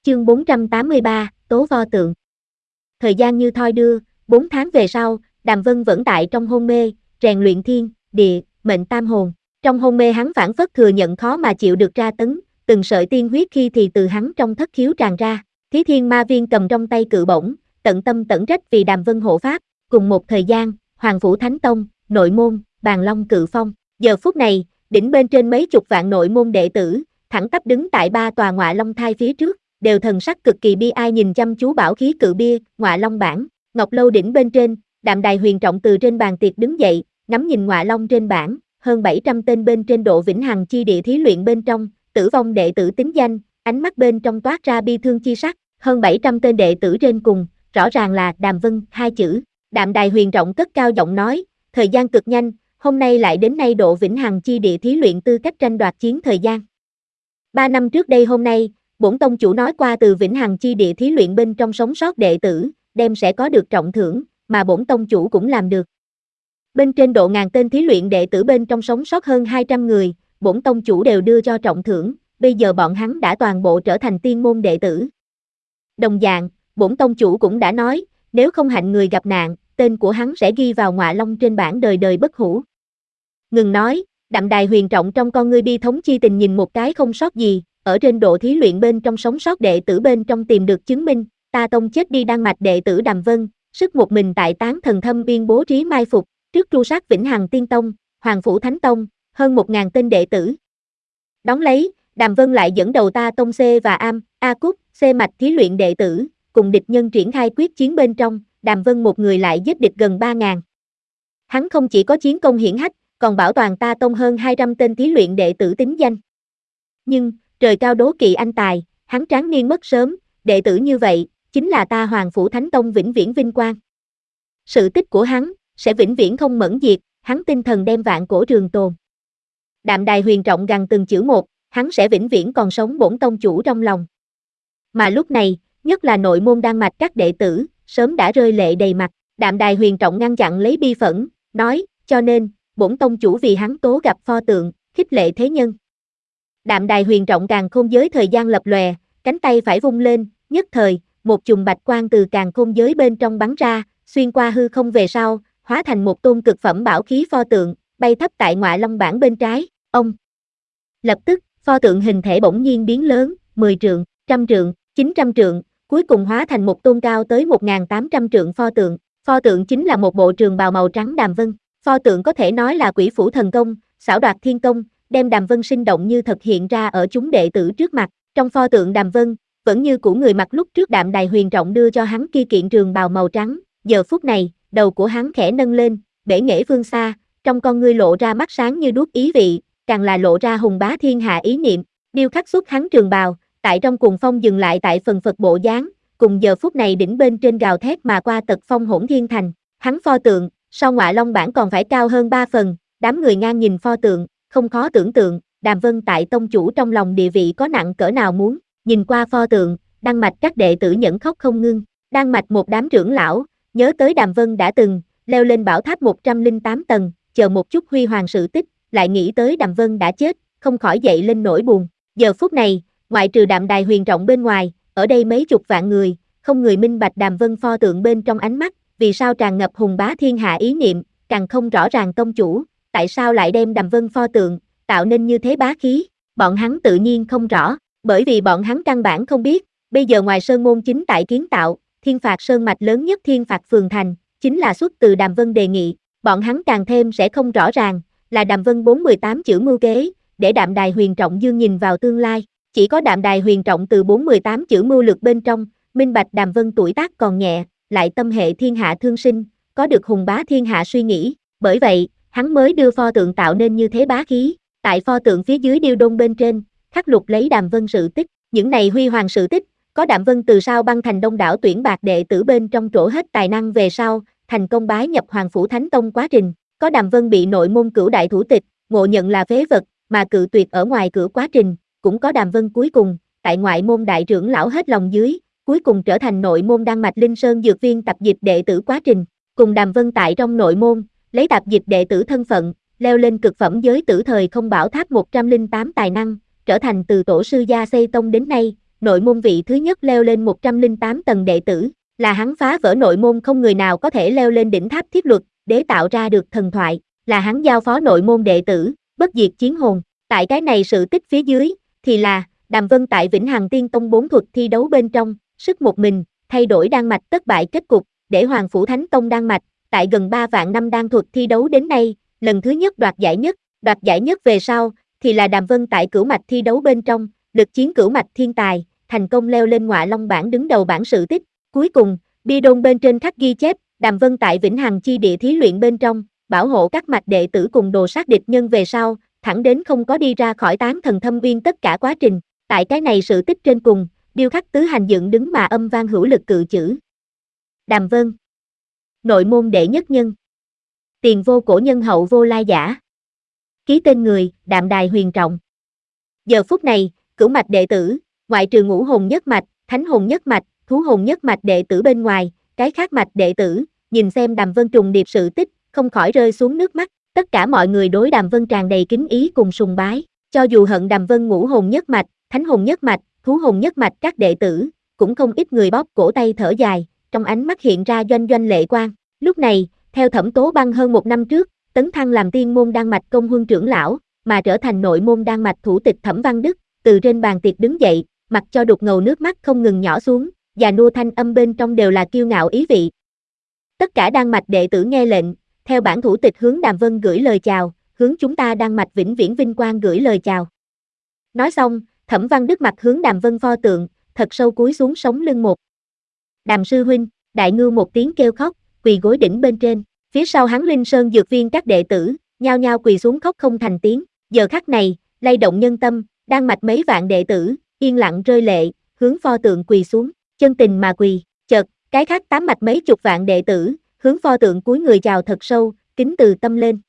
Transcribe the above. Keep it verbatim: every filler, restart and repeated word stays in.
Chương bốn trăm tám mươi ba, Tố Pho Tượng. Thời gian như thoi đưa, bốn tháng về sau, Đàm Vân vẫn tại trong hôn mê, rèn luyện thiên, địa, mệnh tam hồn. Trong hôn mê hắn phản phất thừa nhận khó mà chịu được tra tấn, từng sợi tiên huyết khi thì từ hắn trong thất khiếu tràn ra. Thí Thiên Ma Viên cầm trong tay cự bổng, tận tâm tận trách vì Đàm Vân hộ pháp. Cùng một thời gian, Hoàng Phủ Thánh Tông, nội môn, Bàn Long Cự Phong. Giờ phút này, đỉnh bên trên mấy chục vạn nội môn đệ tử, thẳng tắp đứng tại ba tòa ngọa long thai phía trước, đều thần sắc cực kỳ bi ai nhìn chăm chú bảo khí cự bia, ngọa long bản. Ngọc lâu đỉnh bên trên, Đạm Đài Huyền Trọng từ trên bàn tiệc đứng dậy, ngắm nhìn ngọa long trên bảng, hơn bảy trăm tên bên trên độ vĩnh hằng chi địa thí luyện bên trong, tử vong đệ tử tính danh, ánh mắt bên trong toát ra bi thương chi sắc, hơn bảy trăm tên đệ tử trên cùng, rõ ràng là Đàm Vân hai chữ. Đạm Đài Huyền Trọng cất cao giọng nói, thời gian cực nhanh, hôm nay lại đến nay độ vĩnh hằng chi địa thí luyện tư cách tranh đoạt chiến thời gian. Ba năm trước đây hôm nay, bổn tông chủ nói qua từ vĩnh hằng chi địa thí luyện bên trong sống sót đệ tử, đem sẽ có được trọng thưởng, mà bổn tông chủ cũng làm được. Bên trên độ ngàn tên thí luyện đệ tử bên trong sống sót hơn hai trăm người, bổn tông chủ đều đưa cho trọng thưởng, bây giờ bọn hắn đã toàn bộ trở thành tiên môn đệ tử. Đồng dạng, bổn tông chủ cũng đã nói, nếu không hạnh người gặp nạn, tên của hắn sẽ ghi vào ngọa long trên bảng đời đời bất hủ. Ngừng nói, Đạm Đài Huyền Trọng trong con ngươi bi thống chi tình nhìn một cái không sót gì, ở trên độ thí luyện bên trong sống sót đệ tử bên trong tìm được chứng minh, ta tông chết đi Đan Mạch đệ tử Đàm Vân, sức một mình tại Tán Thần Thâm Viên bố trí mai phục, trước tru sát Vĩnh Hằng Tiên Tông, Hoàng Phủ Thánh Tông, hơn một ngàn tên đệ tử. Đón lấy, Đàm Vân lại dẫn đầu ta tông C và Am, A Cúc, C mạch thí luyện đệ tử, cùng địch nhân triển khai quyết chiến bên trong, Đàm Vân một người lại giết địch gần ba ngàn. Hắn không chỉ có chiến công hiển hách, còn bảo toàn ta tông hơn hai trăm tên thí luyện đệ tử tính danh. Nhưng, trời cao đố kỵ anh tài, hắn tráng niên mất sớm, đệ tử như vậy, chính là ta Hoàng Phủ Thánh Tông vĩnh viễn vinh quang. Sự tích của hắn, sẽ vĩnh viễn không mẫn diệt, hắn tinh thần đem vạn cổ trường tồn. Đạm Đài Huyền Trọng gằn từng chữ một, hắn sẽ vĩnh viễn còn sống bổn tông chủ trong lòng. Mà lúc này, nhất là nội môn Đan Mạch các đệ tử, sớm đã rơi lệ đầy mặt, Đạm Đài Huyền Trọng ngăn chặn lấy bi phẫn, nói, cho nên, bổn tông chủ vì hắn tố gặp pho tượng, khích lệ thế nhân. Đạm Đài Huyền Trọng càng khôn giới thời gian lập lòe, cánh tay phải vung lên, nhất thời, một chùm bạch quang từ càng khôn giới bên trong bắn ra, xuyên qua hư không về sau, hóa thành một tôn cực phẩm bảo khí pho tượng, bay thấp tại ngọa long bản bên trái, ông. Lập tức, pho tượng hình thể bỗng nhiên biến lớn, mười trượng, trăm trượng, chín trăm trượng, cuối cùng hóa thành một tôn cao tới một nghìn tám trăm trượng pho tượng. Pho tượng chính là một bộ trường bào màu trắng Đàm Vân. Pho tượng có thể nói là quỷ phủ thần công, xảo đoạt thiên công, đem Đàm Vân sinh động như thật hiện ra ở chúng đệ tử trước mặt. Trong pho tượng Đàm Vân, vẫn như cũ người mặc lúc trước Đạm Đài Huyền Trọng đưa cho hắn kia kiện trường bào màu trắng, giờ phút này, đầu của hắn khẽ nâng lên, bể nghễ phương xa, trong con ngươi lộ ra mắt sáng như đuốc ý vị, càng là lộ ra hùng bá thiên hạ ý niệm, điêu khắc xuất hắn trường bào, tại trong cuồng phong dừng lại tại phần phật bộ dáng, cùng giờ phút này đỉnh bên trên gào thét mà qua tật phong hỗn thiên thành, hắn pho tượng, so ngọa long bản còn phải cao hơn ba phần, đám người ngang nhìn pho tượng, không khó tưởng tượng, Đàm Vân tại tông chủ trong lòng địa vị có nặng cỡ nào muốn, nhìn qua pho tượng, Đan Mạch các đệ tử nhẫn khóc không ngưng, Đan Mạch một đám trưởng lão, nhớ tới Đàm Vân đã từng, leo lên bảo tháp một trăm lẻ tám tầng, chờ một chút huy hoàng sự tích, lại nghĩ tới Đàm Vân đã chết, không khỏi dậy lên nỗi buồn, giờ phút này, ngoại trừ Đạm Đài Huyền Trọng bên ngoài, ở đây mấy chục vạn người, không người minh bạch Đàm Vân pho tượng bên trong ánh mắt, vì sao tràn ngập hùng bá thiên hạ ý niệm, càng không rõ ràng tông chủ, tại sao lại đem Đàm Vân pho tượng, tạo nên như thế bá khí, bọn hắn tự nhiên không rõ, bởi vì bọn hắn căn bản không biết, bây giờ ngoài sơn môn chính tại kiến tạo, thiên phạt sơn mạch lớn nhất thiên phạt phường thành, chính là xuất từ Đàm Vân đề nghị, bọn hắn càng thêm sẽ không rõ ràng, là Đàm Vân bốn mươi tám chữ mưu kế, để Đạm Đài Huyền Trọng dương nhìn vào tương lai, chỉ có Đạm Đài Huyền Trọng từ bốn mươi tám chữ mưu lược bên trong, minh bạch Đàm Vân tuổi tác còn nhẹ, lại tâm hệ thiên hạ thương sinh, có được hùng bá thiên hạ suy nghĩ, bởi vậy, hắn mới đưa pho tượng tạo nên như thế bá khí, tại pho tượng phía dưới điêu đôn bên trên, khắc lục lấy Đàm Vân sự tích, những này huy hoàng sự tích, có Đạm Vân từ sau băng thành đông đảo tuyển bạc đệ tử bên trong trổ hết tài năng về sau, thành công bái nhập Hoàng Phủ Thánh Tông quá trình, có Đàm Vân bị nội môn cửu đại thủ tịch, ngộ nhận là phế vật, mà cự tuyệt ở ngoài cửa quá trình, cũng có Đàm Vân cuối cùng, tại ngoại môn đại trưởng lão hết lòng dưới, cuối cùng trở thành nội môn Đan Mạch Linh Sơn dược viên tập dịch đệ tử quá trình, cùng Đàm Vân tại trong nội môn, lấy tập dịch đệ tử thân phận, leo lên cực phẩm giới tử thời không bảo tháp một trăm lẻ tám tài năng, trở thành từ tổ sư gia xây tông đến nay, nội môn vị thứ nhất leo lên một trăm lẻ tám tầng đệ tử, là hắn phá vỡ nội môn không người nào có thể leo lên đỉnh tháp thiết luật, để tạo ra được thần thoại, là hắn giao phó nội môn đệ tử, bất diệt chiến hồn. Tại cái này sự tích phía dưới, thì là, Đàm Vân tại Vĩnh Hằng Tiên Tông bốn thuật thi đấu bên trong, sức một mình, thay đổi đan mạch tất bại kết cục, để Hoàng Phủ Thánh Tông đan mạch, tại gần ba vạn năm đan thuật thi đấu đến nay, lần thứ nhất đoạt giải nhất, đoạt giải nhất về sau, thì là Đàm Vân tại cửu mạch thi đấu bên trong, lực chiến cửu mạch thiên tài, thành công leo lên Ngọa Long bảng đứng đầu bảng sự tích. Cuối cùng, bia đôn bên trên khắc ghi chép, Đàm Vân tại Vĩnh Hằng chi địa thí luyện bên trong, bảo hộ các mạch đệ tử cùng đồ sát địch nhân về sau, thẳng đến không có đi ra khỏi tán thần thâm uyên tất cả quá trình. Tại cái này sự tích trên cùng, điêu khắc tứ hành dựng đứng mà âm vang hữu lực cự chữ. Đàm Vân, nội môn đệ nhất nhân, tiền vô cổ nhân hậu vô lai giả. Ký tên người, Đạm Đài Huyền Trọng. Giờ phút này, cửu mạch đệ tử, ngoại trừ ngũ hồn nhất mạch, thánh hồn nhất mạch, thú hồn nhất mạch đệ tử bên ngoài, cái khác mạch đệ tử, nhìn xem Đàm Vân trùng điệp sự tích, không khỏi rơi xuống nước mắt. Tất cả mọi người đối Đàm Vân tràn đầy kính ý cùng sùng bái, cho dù hận Đàm Vân ngũ hồn nhất mạch, thánh hồn nhất mạch, thú hồn nhất mạch các đệ tử, cũng không ít người bóp cổ tay thở dài, trong ánh mắt hiện ra doanh doanh lệ quang. Lúc này, theo Thẩm Tố Băng hơn một năm trước, tấn thăng làm tiên môn đan mạch công huân trưởng lão, mà trở thành nội môn đan mạch thủ tịch Thẩm Văn Đức, từ trên bàn tiệc đứng dậy, mặc cho đục ngầu nước mắt không ngừng nhỏ xuống, già nua thanh âm bên trong đều là kiêu ngạo ý vị. Tất cả đan mạch đệ tử nghe lệnh, theo bản thủ tịch hướng Đàm Vân gửi lời chào, hướng chúng ta đan mạch vĩnh viễn vinh quang gửi lời chào. Nói xong, Thẩm Văn Đức mặt hướng Đàm Vân pho tượng, thật sâu cúi xuống sống lưng một. Đàm sư huynh, đại ngưu một tiếng kêu khóc, quỳ gối đỉnh bên trên, phía sau hắn Linh Sơn dược viên các đệ tử, nhao nhao quỳ xuống khóc không thành tiếng. Giờ khắc này, lay động nhân tâm, đan mạch mấy vạn đệ tử, yên lặng rơi lệ, hướng pho tượng quỳ xuống, chân tình mà quỳ. Chợt, cái khác tám mạch mấy chục vạn đệ tử, hướng pho tượng cúi người chào thật sâu, kính từ tâm lên.